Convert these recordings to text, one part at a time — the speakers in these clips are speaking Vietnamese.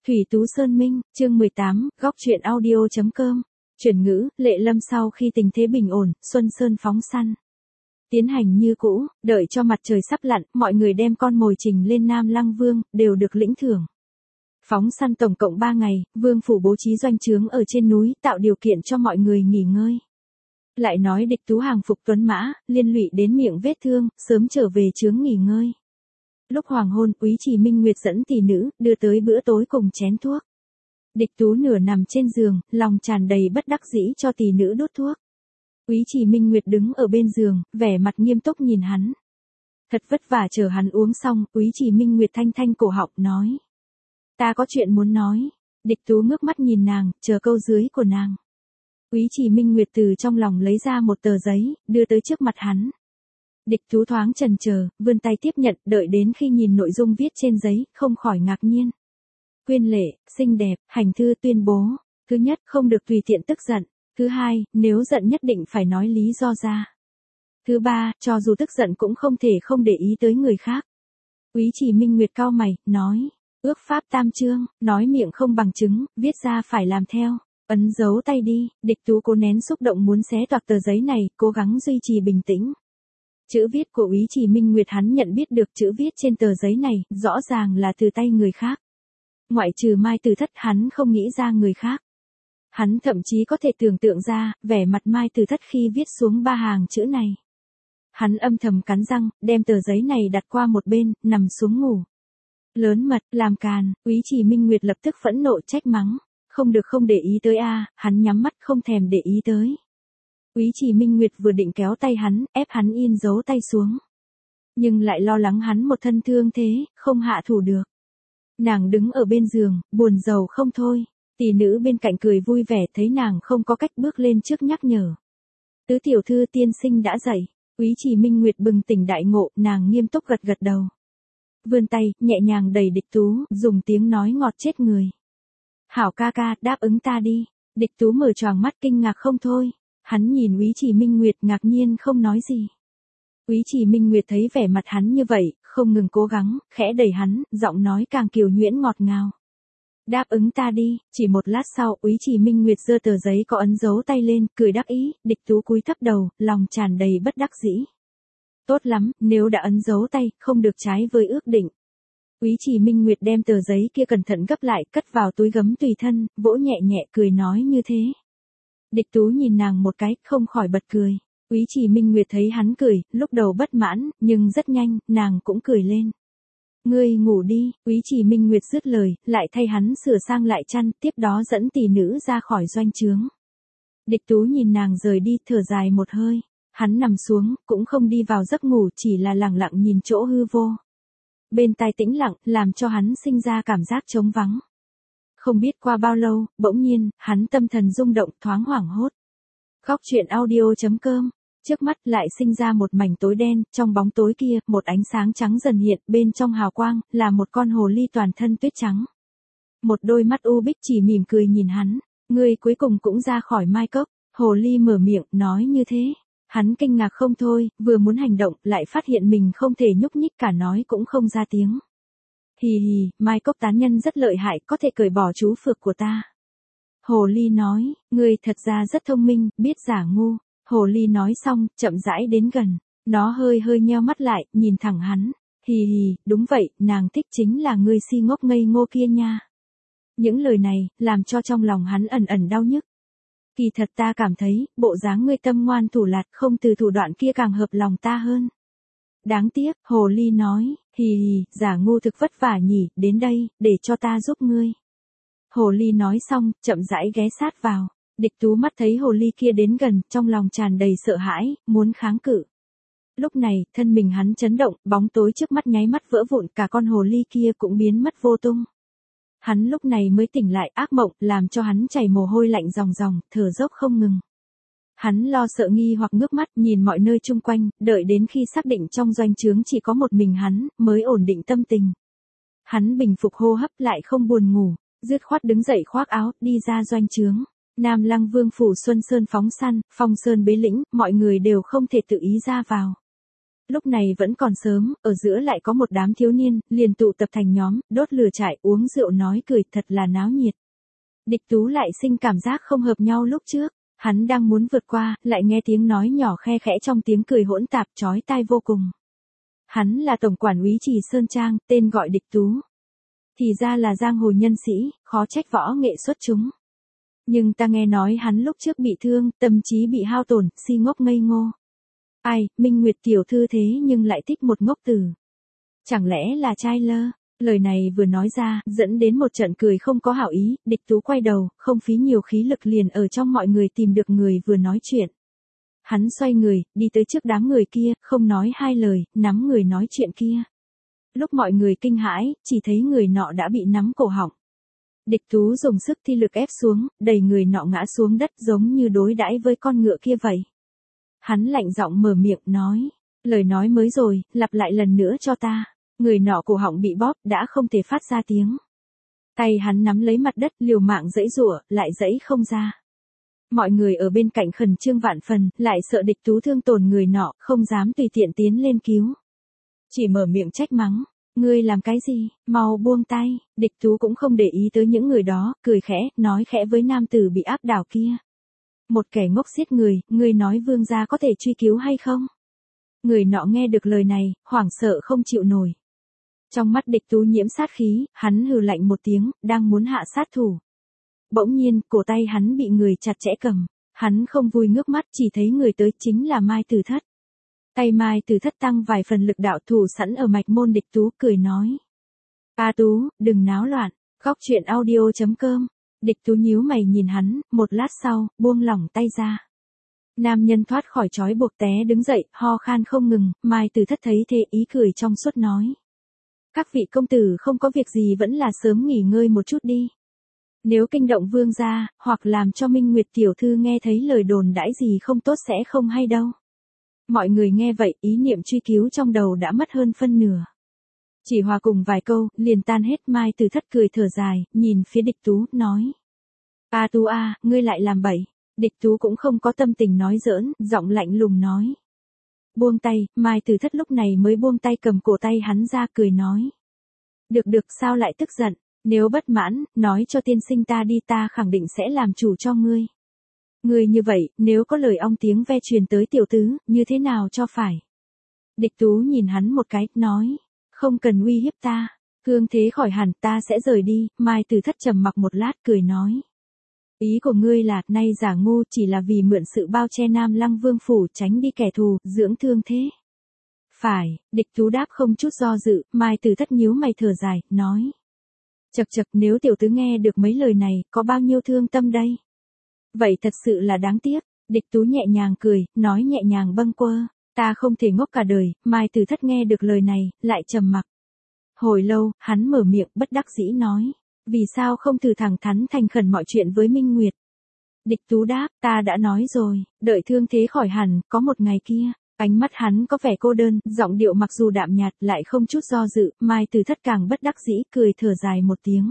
Thủy Tú Sơn Minh, chương 18, góc truyện audio.com. Chuyển ngữ, Lệ Lâm sau khi tình thế bình ổn, Xuân Sơn phóng săn. Tiến hành như cũ, đợi cho mặt trời sắp lặn, mọi người đem con mồi trình lên Nam Lăng Vương, đều được lĩnh thưởng. Phóng săn tổng cộng 3 ngày, Vương phủ bố trí doanh trướng ở trên núi, tạo điều kiện cho mọi người nghỉ ngơi. Lại nói địch tú hàng phục tuấn mã, liên lụy đến miệng vết thương, sớm trở về trướng nghỉ ngơi. Lúc hoàng hôn, Úy Trì Minh Nguyệt dẫn tỷ nữ, đưa tới bữa tối cùng chén thuốc. Địch tú nửa nằm trên giường, lòng tràn đầy bất đắc dĩ cho tỷ nữ đốt thuốc. Úy Trì Minh Nguyệt đứng ở bên giường, vẻ mặt nghiêm túc nhìn hắn. Thật vất vả chờ hắn uống xong, Úy Trì Minh Nguyệt thanh thanh cổ họng nói. Ta có chuyện muốn nói. Địch tú ngước mắt nhìn nàng, chờ câu dưới của nàng. Úy Trì Minh Nguyệt từ trong lòng lấy ra một tờ giấy, đưa tới trước mặt hắn. Địch tú thoáng chần chờ, vươn tay tiếp nhận, đợi đến khi nhìn nội dung viết trên giấy, không khỏi ngạc nhiên. Quyên lệ, xinh đẹp, hành thư tuyên bố. Thứ nhất, không được tùy tiện tức giận. Thứ hai, nếu giận nhất định phải nói lý do ra. Thứ ba, cho dù tức giận cũng không thể không để ý tới người khác. Úy Trì Minh Nguyệt cau mày, nói. Ước pháp tam chương, nói miệng không bằng chứng, viết ra phải làm theo. Ấn dấu tay đi, địch tú cố nén xúc động muốn xé toạc tờ giấy này, cố gắng duy trì bình tĩnh. Chữ viết của Úy Trì Minh Nguyệt hắn nhận biết được chữ viết trên tờ giấy này, rõ ràng là từ tay người khác. Ngoại trừ Mai Từ Thất hắn không nghĩ ra người khác. Hắn thậm chí có thể tưởng tượng ra, vẻ mặt Mai Từ Thất khi viết xuống 3 hàng chữ này. Hắn âm thầm cắn răng, đem tờ giấy này đặt qua một bên, nằm xuống ngủ. Lớn mật, làm càn, Úy Trì Minh Nguyệt lập tức phẫn nộ trách mắng. Không được không để ý tới a, hắn nhắm mắt không thèm để ý tới. Úy Trì Minh Nguyệt vừa định kéo tay hắn, ép hắn in dấu tay xuống. Nhưng lại lo lắng hắn một thân thương thế, không hạ thủ được. Nàng đứng ở bên giường, buồn rầu không thôi. Tỷ nữ bên cạnh cười vui vẻ thấy nàng không có cách bước lên trước nhắc nhở. Tứ tiểu thư tiên sinh đã dậy. Úy Trì Minh Nguyệt bừng tỉnh đại ngộ, nàng nghiêm túc gật gật đầu. Vươn tay, nhẹ nhàng đẩy địch tú, dùng tiếng nói ngọt chết người. Hảo ca ca, đáp ứng ta đi. Địch tú mở choàng mắt kinh ngạc không thôi. Hắn nhìn Úy Trì Minh Nguyệt ngạc nhiên không nói gì. Úy Trì Minh Nguyệt thấy vẻ mặt hắn như vậy, không ngừng cố gắng, khẽ đẩy hắn, giọng nói càng kiều nhuyễn ngọt ngào. Đáp ứng ta đi, chỉ một lát sau, Úy Trì Minh Nguyệt giơ tờ giấy có ấn dấu tay lên, cười đắc ý, địch tú cúi thấp đầu, lòng tràn đầy bất đắc dĩ. Tốt lắm, nếu đã ấn dấu tay, không được trái với ước định. Úy Trì Minh Nguyệt đem tờ giấy kia cẩn thận gấp lại, cất vào túi gấm tùy thân, vỗ nhẹ nhẹ cười nói như thế. Địch tú nhìn nàng một cái, không khỏi bật cười. Úy Trì Minh Nguyệt thấy hắn cười, lúc đầu bất mãn, nhưng rất nhanh, nàng cũng cười lên. Ngươi ngủ đi, Úy Trì Minh Nguyệt dứt lời, lại thay hắn sửa sang lại chăn, tiếp đó dẫn tỷ nữ ra khỏi doanh trướng. Địch tú nhìn nàng rời đi, thở dài một hơi. Hắn nằm xuống, cũng không đi vào giấc ngủ, chỉ là lặng lặng nhìn chỗ hư vô. Bên tai tĩnh lặng, làm cho hắn sinh ra cảm giác trống vắng. Không biết qua bao lâu, bỗng nhiên, hắn tâm thần rung động, thoáng hoảng hốt. Góc truyện audio.com. Trước mắt lại sinh ra một mảnh tối đen, trong bóng tối kia, một ánh sáng trắng dần hiện, bên trong hào quang, là một con hồ ly toàn thân tuyết trắng. Một đôi mắt u bích chỉ mỉm cười nhìn hắn. Ngươi cuối cùng cũng ra khỏi mai cốc. Hồ ly mở miệng, nói như thế. Hắn kinh ngạc không thôi, vừa muốn hành động, lại phát hiện mình không thể nhúc nhích cả nói cũng không ra tiếng. Hì hì, mai cốc tán nhân rất lợi hại, có thể cởi bỏ chú phược của ta. Hồ ly nói, ngươi thật ra rất thông minh, biết giả ngu. Hồ ly nói xong, chậm rãi đến gần. Nó hơi hơi nheo mắt lại, nhìn thẳng hắn. Hì hì, đúng vậy, nàng thích chính là ngươi si ngốc ngây ngô kia nha. Những lời này, làm cho trong lòng hắn ẩn ẩn đau nhức. Kỳ thật ta cảm thấy, bộ dáng ngươi tâm ngoan thủ lạt không từ thủ đoạn kia càng hợp lòng ta hơn. Đáng tiếc, hồ ly nói, hì hì, giả ngu thực vất vả nhỉ, đến đây, để cho ta giúp ngươi. Hồ ly nói xong, chậm rãi ghé sát vào. Địch tú mắt thấy hồ ly kia đến gần, trong lòng tràn đầy sợ hãi, muốn kháng cự. Lúc này, thân mình hắn chấn động, bóng tối trước mắt nháy mắt vỡ vụn, cả con hồ ly kia cũng biến mất vô tung. Hắn lúc này mới tỉnh lại, ác mộng, làm cho hắn chảy mồ hôi lạnh ròng ròng, thở dốc không ngừng. Hắn lo sợ nghi hoặc ngước mắt nhìn mọi nơi chung quanh, đợi đến khi xác định trong doanh trướng chỉ có một mình hắn, mới ổn định tâm tình. Hắn bình phục hô hấp lại không buồn ngủ, dứt khoát đứng dậy khoác áo, đi ra doanh trướng. Nam Lăng Vương phủ Xuân Sơn phóng săn, Phong Sơn bế lĩnh, mọi người đều không thể tự ý ra vào. Lúc này vẫn còn sớm, ở giữa lại có một đám thiếu niên, liền tụ tập thành nhóm, đốt lửa trại, uống rượu nói cười, thật là náo nhiệt. Địch Tú lại sinh cảm giác không hợp nhau lúc trước, hắn đang muốn vượt qua, lại nghe tiếng nói nhỏ khe khẽ trong tiếng cười hỗn tạp chói tai vô cùng. Hắn là tổng quản úy Trì Sơn Trang, tên gọi Địch Tú. Thì ra là giang hồ nhân sĩ, khó trách võ nghệ xuất chúng. Nhưng ta nghe nói hắn lúc trước bị thương, tâm trí bị hao tổn, si ngốc ngây ngô. Ai, Minh Nguyệt tiểu thư thế nhưng lại thích một ngốc tử. Chẳng lẽ là trai lơ? Lời này vừa nói ra, dẫn đến một trận cười không có hảo ý, Địch Tú quay đầu, không phí nhiều khí lực liền ở trong mọi người tìm được người vừa nói chuyện. Hắn xoay người, đi tới trước đám người kia, không nói hai lời, nắm người nói chuyện kia. Lúc mọi người kinh hãi, chỉ thấy người nọ đã bị nắm cổ họng. Địch Tú dùng sức thi lực ép xuống, đẩy người nọ ngã xuống đất giống như đối đãi với con ngựa kia vậy. Hắn lạnh giọng mở miệng nói, lời nói mới rồi, lặp lại lần nữa cho ta. Người nọ cổ họng bị bóp, đã không thể phát ra tiếng. Tay hắn nắm lấy mặt đất, liều mạng giãy giụa, lại giãy không ra. Mọi người ở bên cạnh khẩn trương vạn phần, lại sợ Địch Tú thương tổn người nọ, không dám tùy tiện tiến lên cứu. Chỉ mở miệng trách mắng, ngươi làm cái gì, mau buông tay. Địch Tú cũng không để ý tới những người đó, cười khẽ, nói khẽ với nam tử bị áp đảo kia. Một kẻ ngốc giết người, ngươi nói vương gia có thể truy cứu hay không? Người nọ nghe được lời này, hoảng sợ không chịu nổi. Trong mắt Địch Tú nhiễm sát khí, hắn hừ lạnh một tiếng, đang muốn hạ sát thủ. Bỗng nhiên, cổ tay hắn bị người chặt chẽ cầm. Hắn không vui ngước mắt, chỉ thấy người tới chính là Mai Tử Thất. Tay Mai Tử Thất tăng vài phần lực đạo thủ sẵn ở mạch môn. Địch Tú cười nói. A Tú, đừng náo loạn, góc chuyện audio.com. Địch Tú nhíu mày nhìn hắn, một lát sau, buông lỏng tay ra. Nam nhân thoát khỏi trói buộc té đứng dậy, ho khan không ngừng, Mai Tử Thất thấy thế ý cười trong suốt nói. Các vị công tử không có việc gì vẫn là sớm nghỉ ngơi một chút đi. Nếu kinh động vương gia, hoặc làm cho Minh Nguyệt tiểu thư nghe thấy lời đồn đãi gì không tốt sẽ không hay đâu. Mọi người nghe vậy, ý niệm truy cứu trong đầu đã mất hơn phân nửa. Chỉ hòa cùng vài câu, liền tan hết. Mai Tử Thất cười thở dài, nhìn phía Địch Tú, nói. A Tú a, ngươi lại làm bậy. Địch Tú cũng không có tâm tình nói giỡn, giọng lạnh lùng nói. Buông tay, Mai Tử Thất lúc này mới buông tay cầm cổ tay hắn ra cười nói. Được sao lại tức giận, nếu bất mãn, nói cho tiên sinh ta đi, ta khẳng định sẽ làm chủ cho ngươi. Ngươi như vậy, nếu có lời ong tiếng ve truyền tới tiểu tứ, như thế nào cho phải? Địch Tú nhìn hắn một cái, nói. Không cần uy hiếp ta, cương thế khỏi hẳn ta sẽ rời đi. Mai Tử Thất trầm mặc một lát cười nói. Ý của ngươi là, nay giả ngu chỉ là vì mượn sự bao che Nam Lăng Vương phủ tránh đi kẻ thù, dưỡng thương thế. Phải, Địch Tú đáp không chút do dự. Mai Tử Thất nhíu mày thở dài, nói. Chậc nếu tiểu tứ nghe được mấy lời này, có bao nhiêu thương tâm đây? Vậy thật sự là đáng tiếc. Địch Tú nhẹ nhàng cười, nói nhẹ nhàng bâng quơ. Ta không thể ngốc cả đời. Mai Tử Thất nghe được lời này, lại trầm mặc. Hồi lâu, hắn mở miệng bất đắc dĩ nói. Vì sao không thử thẳng thắn thành khẩn mọi chuyện với Minh Nguyệt? Địch Tú đáp, ta đã nói rồi, đợi thương thế khỏi hẳn, có một ngày kia. Ánh mắt hắn có vẻ cô đơn, giọng điệu mặc dù đạm nhạt, lại không chút do dự. Mai Tử Thất càng bất đắc dĩ, cười thở dài một tiếng.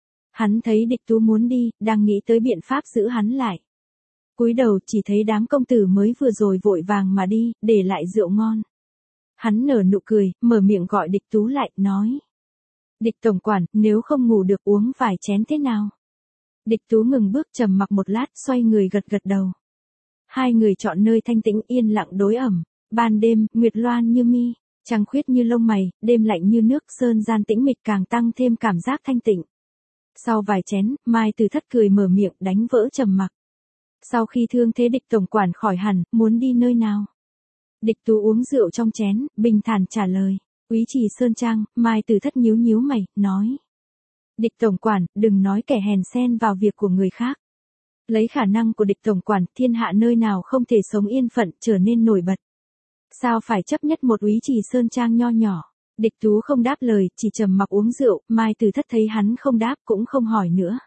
Hắn thấy Địch Tú muốn đi, đang nghĩ tới biện pháp giữ hắn lại. Cúi đầu chỉ thấy đám công tử mới vừa rồi vội vàng mà đi, để lại rượu ngon. Hắn nở nụ cười, mở miệng gọi Địch Tú lại, nói. Địch tổng quản, nếu không ngủ được uống vài chén thế nào? Địch Tú ngừng bước trầm mặc một lát, xoay người gật đầu. Hai người chọn nơi thanh tĩnh yên lặng đối ẩm. Ban đêm, nguyệt loan như mi, trăng khuyết như lông mày, đêm lạnh như nước, sơn gian tĩnh mịch càng tăng thêm cảm giác thanh tịnh. Sau vài chén, Mai Tử Thất cười mở miệng đánh vỡ trầm mặc. Sau khi thương thế Địch tổng quản khỏi hẳn, muốn đi nơi nào? Địch Tú uống rượu trong chén, bình thản trả lời. Úy Trì Sơn Trang. Mai Tử Thất nhíu mày, nói. Địch tổng quản, đừng nói kẻ hèn xen vào việc của người khác. Lấy khả năng của Địch tổng quản, thiên hạ nơi nào không thể sống yên phận, trở nên nổi bật. Sao phải chấp nhất một Úy Trì Sơn Trang nho nhỏ? Địch Tú không đáp lời, chỉ trầm mặc uống rượu. Mai Tử Thất thấy hắn không đáp cũng không hỏi nữa.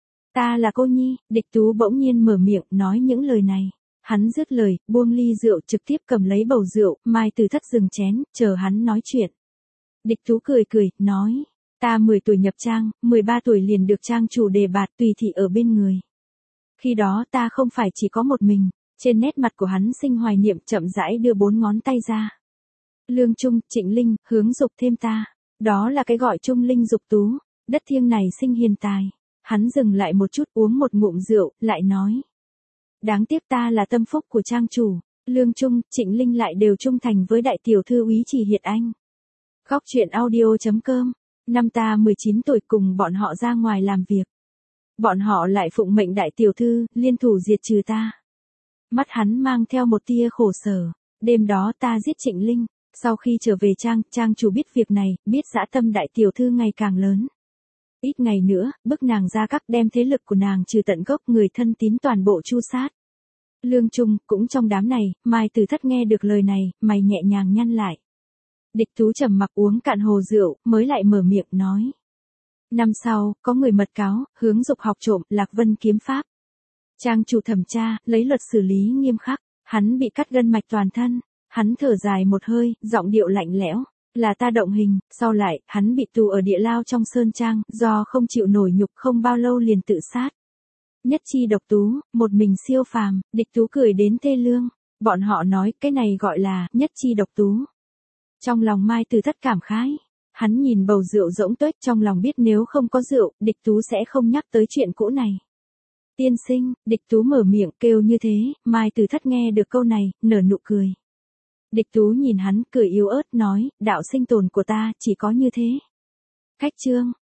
Ta là cô nhi. Địch Tú bỗng nhiên mở miệng, nói những lời này. Hắn dứt lời, buông ly rượu trực tiếp cầm lấy bầu rượu. Mai Tử Thất dừng chén, chờ hắn nói chuyện. Địch Tú cười, nói. Ta 10 tuổi nhập trang, 13 tuổi liền được trang chủ đề bạt tùy thị ở bên người. Khi đó ta không phải chỉ có một mình. Trên nét mặt của hắn sinh hoài niệm, chậm rãi đưa 4 ngón tay ra. Lương Trung, Trịnh Linh, hướng dục thêm ta. Đó là cái gọi Trung Linh dục tú. Đất thiêng này sinh hiền tài. Hắn dừng lại một chút uống một ngụm rượu, lại nói. Đáng tiếc ta là tâm phúc của trang chủ. Lương Trung, Trịnh Linh lại đều trung thành với đại tiểu thư úy Trì Hiệt Anh. Góc truyện audio.com. Năm ta 19 tuổi cùng bọn họ ra ngoài làm việc. Bọn họ lại phụng mệnh đại tiểu thư, liên thủ diệt trừ ta. Mắt hắn mang theo một tia khổ sở. Đêm đó ta giết Trịnh Linh. Sau khi trở về trang chủ biết việc này, biết dã tâm đại tiểu thư ngày càng lớn. Ít ngày nữa, bức nàng ra các đem thế lực của nàng trừ tận gốc, người thân tín toàn bộ tru sát. Lương Trung, cũng trong đám này, Mai Tử Thất nghe được lời này, mày nhẹ nhàng nhăn lại. Địch Tú trầm mặc uống cạn hồ rượu, mới lại mở miệng nói. Năm sau, có người mật cáo, hướng dục học trộm, Lạc Vân kiếm pháp. Trang chủ thẩm tra, lấy luật xử lý nghiêm khắc, hắn bị cắt gân mạch toàn thân. Hắn thở dài một hơi, giọng điệu lạnh lẽo. Là ta động hình, sau lại, hắn bị tù ở địa lao trong sơn trang, do không chịu nổi nhục không bao lâu liền tự sát. Nhất chi độc tú, một mình siêu phàm, Địch Tú cười đến thê lương. Bọn họ nói cái này gọi là nhất chi độc tú. Trong lòng Mai Tử Thất cảm khái. Hắn nhìn bầu rượu rỗng tuếch trong lòng biết nếu không có rượu, Địch Tú sẽ không nhắc tới chuyện cũ này. Tiên sinh, Địch Tú mở miệng kêu như thế, Mai Tử Thất nghe được câu này, nở nụ cười. Địch Tú nhìn hắn, cười yếu ớt nói, đạo sinh tồn của ta, chỉ có như thế. Khách chương.